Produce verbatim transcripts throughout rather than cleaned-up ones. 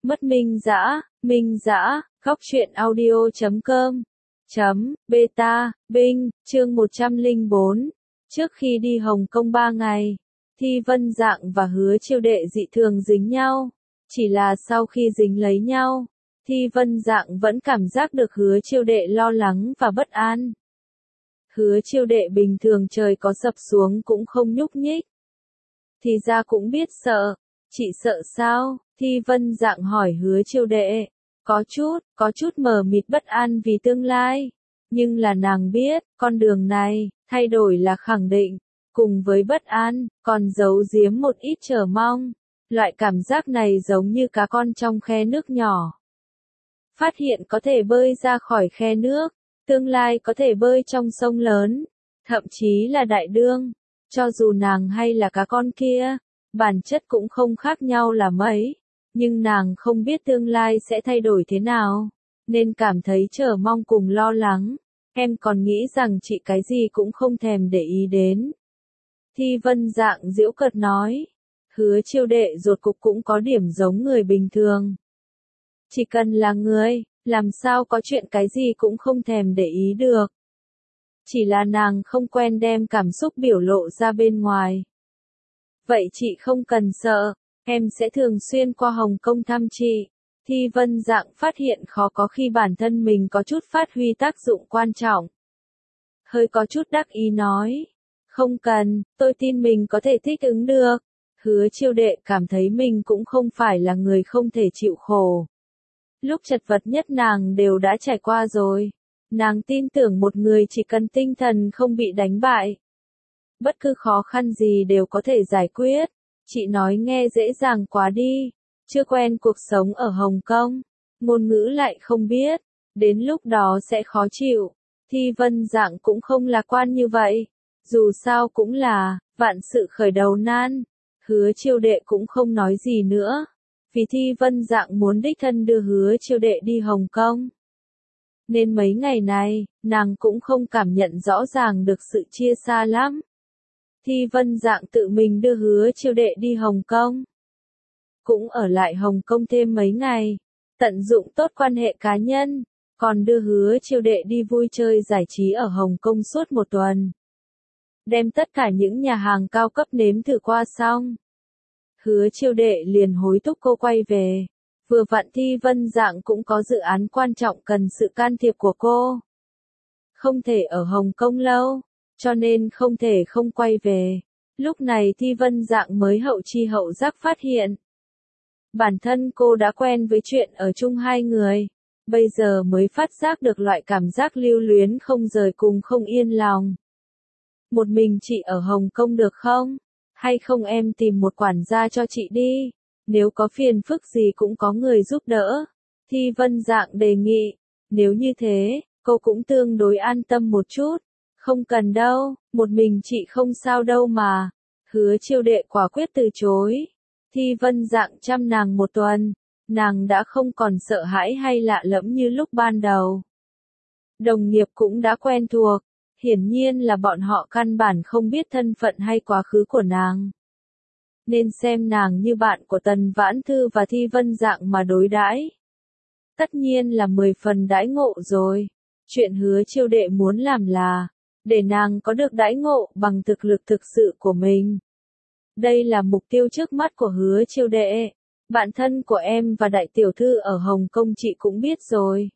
Mất Minh Dã, Minh Dã, góc truyện audio chấm com, chấm, beta, Binh, chương một trăm lẻ bốn. Trước khi đi Hồng Kông ba ngày, Thi Vân Dạng và Hứa Chiêu Đệ dị thường dính nhau. Chỉ là sau khi dính lấy nhau, Thi Vân Dạng vẫn cảm giác được Hứa Chiêu Đệ lo lắng và bất an. Hứa Chiêu Đệ bình thường trời có sập xuống cũng không nhúc nhích. Thì ra cũng biết sợ. Chị sợ sao? Thi Vân Dạng hỏi Hứa Chiêu Đệ. Có chút, có chút mờ mịt bất an vì tương lai. Nhưng là nàng biết, con đường này, thay đổi là khẳng định. Cùng với bất an, còn giấu giếm một ít chờ mong. Loại cảm giác này giống như cá con trong khe nước nhỏ. Phát hiện có thể bơi ra khỏi khe nước. Tương lai có thể bơi trong sông lớn. Thậm chí là đại đương. Cho dù nàng hay là cá con kia, bản chất cũng không khác nhau là mấy. Nhưng nàng không biết tương lai sẽ thay đổi thế nào, nên cảm thấy chờ mong cùng lo lắng. Em còn nghĩ rằng chị cái gì cũng không thèm để ý đến. Thi Vân Dạng giễu cợt nói. Hứa Chiêu Đệ rốt cục cũng có điểm giống người bình thường. Chỉ cần là người, làm sao có chuyện cái gì cũng không thèm để ý được. Chỉ là nàng không quen đem cảm xúc biểu lộ ra bên ngoài. Vậy chị không cần sợ, em sẽ thường xuyên qua Hồng Kông thăm chị. Thi Vân Dạng phát hiện khó có khi bản thân mình có chút phát huy tác dụng quan trọng. Hơi có chút đắc ý nói. Không cần, tôi tin mình có thể thích ứng được. Hứa Chiêu Đệ cảm thấy mình cũng không phải là người không thể chịu khổ. Lúc chật vật nhất nàng đều đã trải qua rồi. Nàng tin tưởng một người chỉ cần tinh thần không bị đánh bại. Bất cứ khó khăn gì đều có thể giải quyết. Chị nói nghe dễ dàng quá đi. Chưa quen cuộc sống ở Hồng Kông. Ngôn ngữ lại không biết. Đến lúc đó sẽ khó chịu. Thi Vân Dạng cũng không lạc quan như vậy. Dù sao cũng là, vạn sự khởi đầu nan. Hứa Chiêu Đệ cũng không nói gì nữa. Vì Thi Vân Dạng muốn đích thân đưa Hứa Chiêu Đệ đi Hồng Kông. Nên mấy ngày này, nàng cũng không cảm nhận rõ ràng được sự chia xa lắm. Thi Vân Dạng tự mình đưa Hứa Chiêu Đệ đi Hồng Kông. Cũng ở lại Hồng Kông thêm mấy ngày. Tận dụng tốt quan hệ cá nhân. Còn đưa Hứa Chiêu Đệ đi vui chơi giải trí ở Hồng Kông suốt một tuần. Đem tất cả những nhà hàng cao cấp nếm thử qua xong. Hứa Chiêu Đệ liền hối thúc cô quay về. Vừa vặn Thi Vân Dạng cũng có dự án quan trọng cần sự can thiệp của cô. Không thể ở Hồng Kông lâu, cho nên không thể không quay về. Lúc này Thi Vân Dạng mới hậu chi hậu giác phát hiện. Bản thân cô đã quen với chuyện ở chung hai người. Bây giờ mới phát giác được loại cảm giác lưu luyến không rời cùng không yên lòng. Một mình chị ở Hồng Kông được không? Hay không em tìm một quản gia cho chị đi? Nếu có phiền phức gì cũng có người giúp đỡ. Thi Vân Dạng đề nghị. Nếu như thế, cô cũng tương đối an tâm một chút. Không cần đâu, một mình chị không sao đâu mà. Hứa Chiêu Đệ quả quyết từ chối. Thi Vân Dạng chăm nàng một tuần. Nàng đã không còn sợ hãi hay lạ lẫm như lúc ban đầu. Đồng nghiệp cũng đã quen thuộc. Hiển nhiên là bọn họ căn bản không biết thân phận hay quá khứ của nàng. Nên xem nàng như bạn của Tần Vãn Thư và Thi Vân Dạng mà đối đãi. Tất nhiên là mười phần đãi ngộ rồi. Chuyện Hứa Chiêu Đệ muốn làm là để nàng có được đãi ngộ bằng thực lực thực sự của mình. Đây là mục tiêu trước mắt của Hứa Chiêu Đệ. Bạn thân của em và đại tiểu thư ở Hồng Kông chị cũng biết rồi.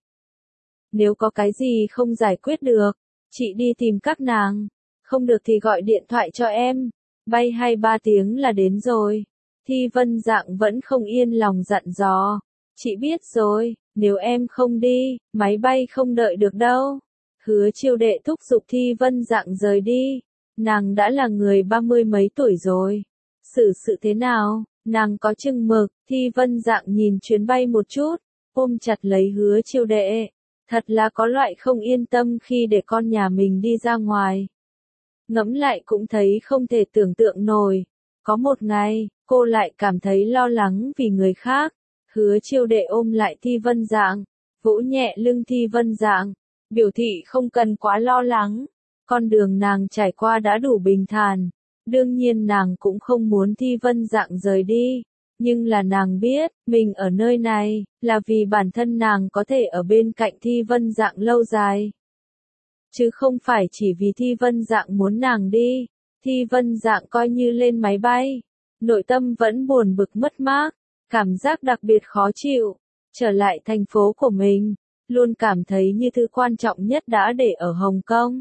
Nếu có cái gì không giải quyết được, chị đi tìm các nàng. Không được thì gọi điện thoại cho em. Bay hai ba tiếng là đến rồi. Thi Vân Dạng vẫn không yên lòng dặn dò. Chị biết rồi, nếu em không đi, máy bay không đợi được đâu. Hứa Chiêu Đệ thúc giục Thi Vân Dạng rời đi. Nàng đã là người ba mươi mấy tuổi rồi. Xử sự thế nào, nàng có chừng mực. Thi Vân Dạng nhìn chuyến bay một chút, ôm chặt lấy Hứa Chiêu Đệ. Thật là có loại không yên tâm khi để con nhà mình đi ra ngoài. Ngẫm lại cũng thấy không thể tưởng tượng nổi. Có một ngày, cô lại cảm thấy lo lắng vì người khác. Hứa Chiêu Đệ ôm lại Thi Vân Dạng, vỗ nhẹ lưng Thi Vân Dạng, biểu thị không cần quá lo lắng. Con đường nàng trải qua đã đủ bình thản. Đương nhiên nàng cũng không muốn Thi Vân Dạng rời đi. Nhưng là nàng biết, mình ở nơi này, là vì bản thân nàng có thể ở bên cạnh Thi Vân Dạng lâu dài. Chứ không phải chỉ vì Thi Vân Dạng muốn nàng đi. Thi Vân Dạng coi như lên máy bay. Nội tâm vẫn buồn bực mất mát, cảm giác đặc biệt khó chịu. Trở lại thành phố của mình, luôn cảm thấy như thứ quan trọng nhất đã để ở Hồng Kông.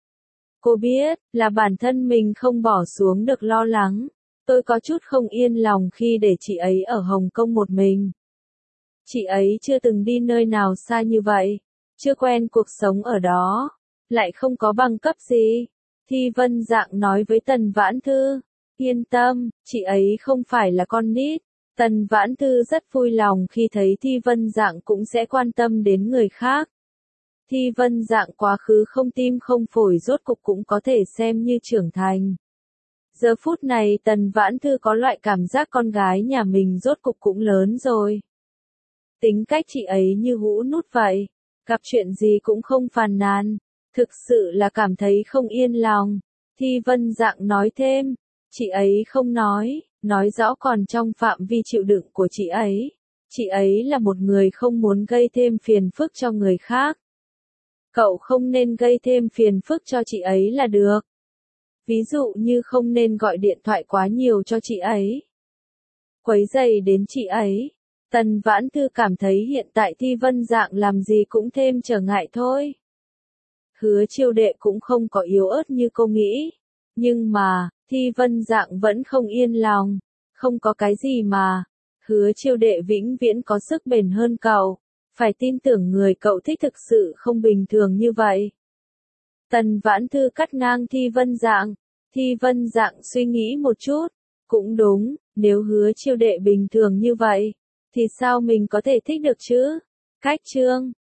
Cô biết, là bản thân mình không bỏ xuống được lo lắng. Tôi có chút không yên lòng khi để chị ấy ở Hồng Kông một mình. Chị ấy chưa từng đi nơi nào xa như vậy, chưa quen cuộc sống ở đó, lại không có bằng cấp gì. Thi Vân Dạng nói với Tần Vãn Thư, yên tâm, chị ấy không phải là con nít. Tần Vãn Thư rất vui lòng khi thấy Thi Vân Dạng cũng sẽ quan tâm đến người khác. Thi Vân Dạng quá khứ không tim không phổi rốt cục cũng có thể xem như trưởng thành. Giờ phút này Tần Vãn Thư có loại cảm giác con gái nhà mình rốt cục cũng lớn rồi. Tính cách chị ấy như hũ nút vậy, gặp chuyện gì cũng không phàn nàn, thực sự là cảm thấy không yên lòng. Thi Vân Dạng nói thêm, chị ấy không nói, nói rõ còn trong phạm vi chịu đựng của chị ấy. Chị ấy là một người không muốn gây thêm phiền phức cho người khác. Cậu không nên gây thêm phiền phức cho chị ấy là được. Ví dụ như không nên gọi điện thoại quá nhiều cho chị ấy. Quấy rầy đến chị ấy. Tần Vãn Thư cảm thấy hiện tại Thi Vân Dạng làm gì cũng thêm trở ngại thôi. Hứa Chiêu Đệ cũng không có yếu ớt như cô nghĩ. Nhưng mà, Thi Vân Dạng vẫn không yên lòng. Không có cái gì mà. Hứa Chiêu Đệ vĩnh viễn có sức bền hơn cậu. Phải tin tưởng người cậu thích thực sự không bình thường như vậy. Tần Vãn Thư cắt ngang Thi Vân Dạng. Thi Vân Dạng suy nghĩ một chút. Cũng đúng, nếu Hứa Chiêu Đệ bình thường như vậy, thì sao mình có thể thích được chứ? Cách chương